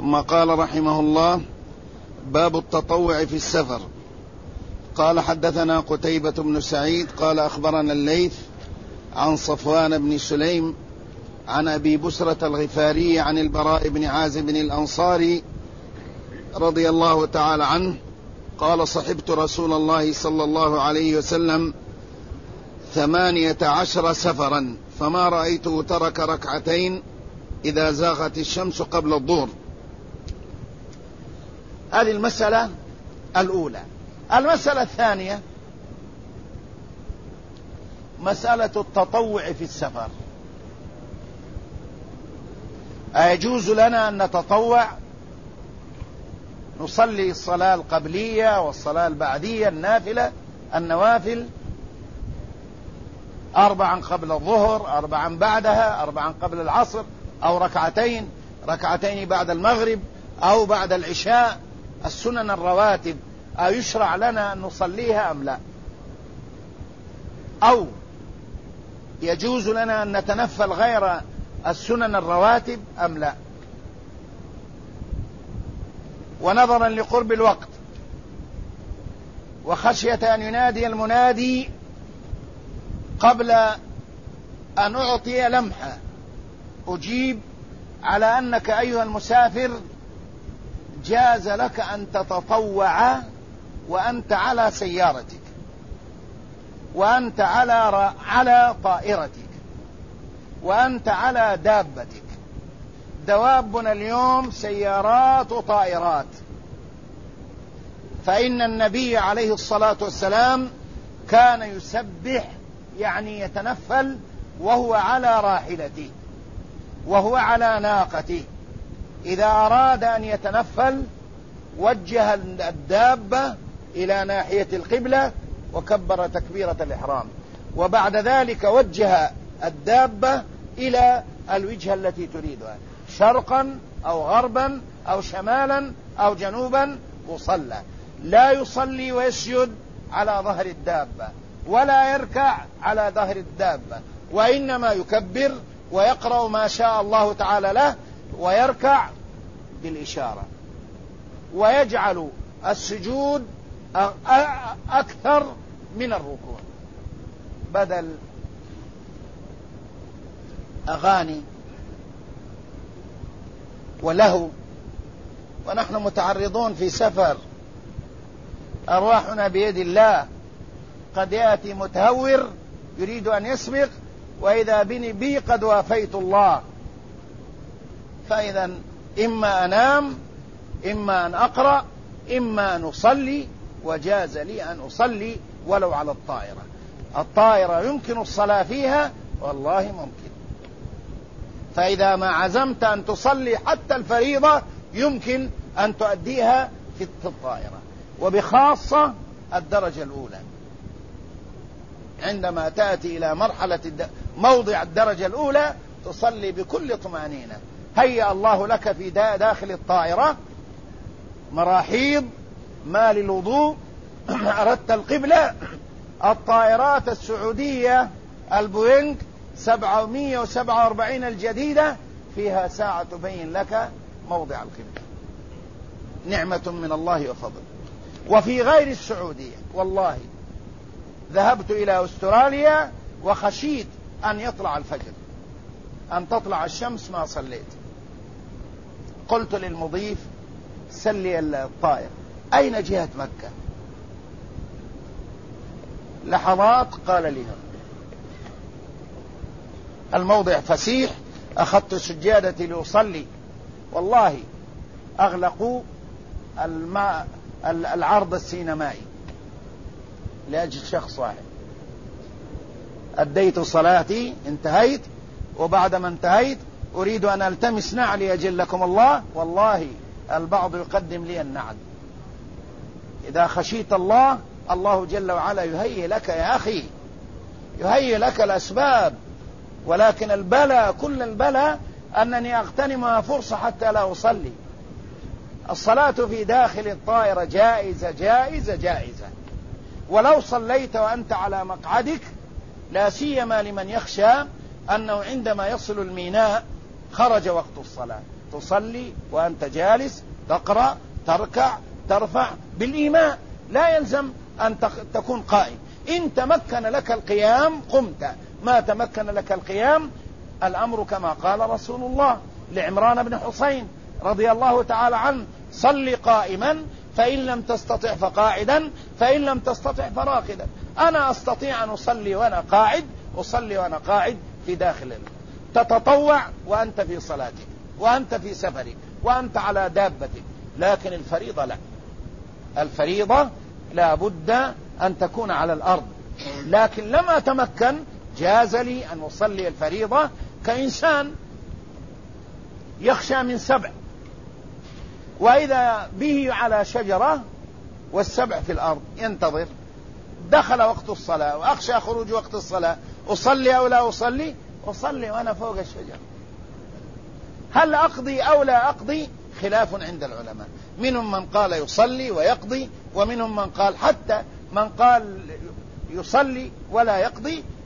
ثم قال رحمه الله: باب التطوع في السفر. قال: حدثنا قتيبة بن سعيد قال أخبرنا الليث عن صفوان بن سليم عن أبي بسرة الغفاري عن البراء بن عازب الأنصاري رضي الله تعالى عنه قال: صحبت رسول الله صلى الله عليه وسلم 18 سفرا فما رأيته ترك ركعتين إذا زاغت الشمس قبل الظهر. هذه المسألة الأولى. المسألة الثانية مسألة التطوع في السفر. أيجوز لنا أن نتطوع نصلي الصلاة القبلية والصلاة البعدية النوافل 4 قبل الظهر 4 بعدها 4 قبل العصر، أو ركعتين بعد المغرب أو بعد العشاء، السنن الرواتب، أو يشرع لنا أن نصليها أم لا؟ أو يجوز لنا أن نتنفل غير السنن الرواتب أم لا؟ ونظرا لقرب الوقت وخشية أن ينادي المنادي قبل أن أعطي لمحة، أجيب على أنك أيها المسافر جاز لك أن تتطوع وأنت على سيارتك وأنت على طائرتك وأنت على دابتك. دوابنا اليوم سيارات وطائرات، فإن النبي عليه الصلاة والسلام كان يسبح، يعني يتنفل، وهو على راحلته وهو على ناقته. إذا أراد أن يتنفل وجه الدابة إلى ناحية القبلة وكبر تكبيرة الإحرام، وبعد ذلك وجه الدابة إلى الوجهة التي تريدها، شرقا أو غربا أو شمالا أو جنوبا، وصلى. لا يصلي ويسجد على ظهر الدابة ولا يركع على ظهر الدابة، وإنما يكبر ويقرأ ما شاء الله تعالى له ويركع بالإشارة، ويجعل السجود أكثر من الركوع، بدل أغاني وله. ونحن متعرضون في سفر، أرواحنا بيد الله، قد يأتي متهور يريد أن يسبق، وإذا بي قد وافيت الله. فإذا إما أنام إما أن أقرأ إما أن أصلي، وجاز لي أن أصلي ولو على الطائرة يمكن الصلاة فيها، والله ممكن. فإذا ما عزمت أن تصلي حتى الفريضة يمكن أن تؤديها في الطائرة، وبخاصة الدرجة الأولى. عندما تأتي إلى مرحلة موضع الدرجة الأولى تصلي بكل طمأنينة. هيأ الله لك في داخل الطائرة مراحيض، ما للوضوء، أردت القبلة، الطائرات السعودية البوينغ 747 الجديدة فيها ساعة تبين لك موضع القبلة، نعمة من الله وفضل. وفي غير السعودية والله ذهبت إلى أستراليا وخشيت أن يطلع الفجر، أن تطلع الشمس، ما صليت. قلت للمضيف: سلي الطائر، أين جهة مكة؟ لحظات قال لي الموضع فسيح. أخذت سجادتي لأصلي، والله أغلقوا العرض السينمائي لأجل شخص واحد. أديت صلاتي، انتهيت، وبعدما انتهيت أريد أن ألتمس نعلي أجلكم الله، والله البعض يقدم لي النعل. إذا خشيت الله، الله جل وعلا يهيئ لك يا أخي، يهيئ لك الأسباب. ولكن البلاء، كل البلاء أنني أغتنمها فرصة حتى لا أصلي. الصلاة في داخل الطائرة جائزة جائزة جائزة، ولو صليت وأنت على مقعدك، لا سيما لمن يخشى أنه عندما يصل الميناء خرج وقت الصلاة، تصلي وأنت جالس، تقرأ، تركع، ترفع بالإيماء، لا يلزم أن تكون قائم. إن تمكن لك القيام قمت، ما تمكن لك القيام الأمر كما قال رسول الله لعمران بن حسين رضي الله تعالى عنه: صل قائما فإن لم تستطع فقاعدا فإن لم تستطع فراقدا. أنا أستطيع أن أصلي وأنا قاعد، أصلي وأنا قاعد في داخل تتطوع وأنت في صلاتك وأنت في سفرك وأنت على دابتك، لكن الفريضة لا، الفريضة لا بد أن تكون على الأرض. لكن لم أتمكن جاز لي أن أصلي الفريضة كإنسان يخشى من سبع، وإذا به على شجرة والسبع في الأرض ينتظر، دخل وقت الصلاة وأخشى خروج وقت الصلاة، أصلي أو لا أصلي؟ أصلي وأنا فوق الشجرة. هل أقضي أو لا أقضي؟ خلاف عند العلماء، منهم من قال يصلي ويقضي، ومنهم من قال حتى من قال يصلي ولا يقضي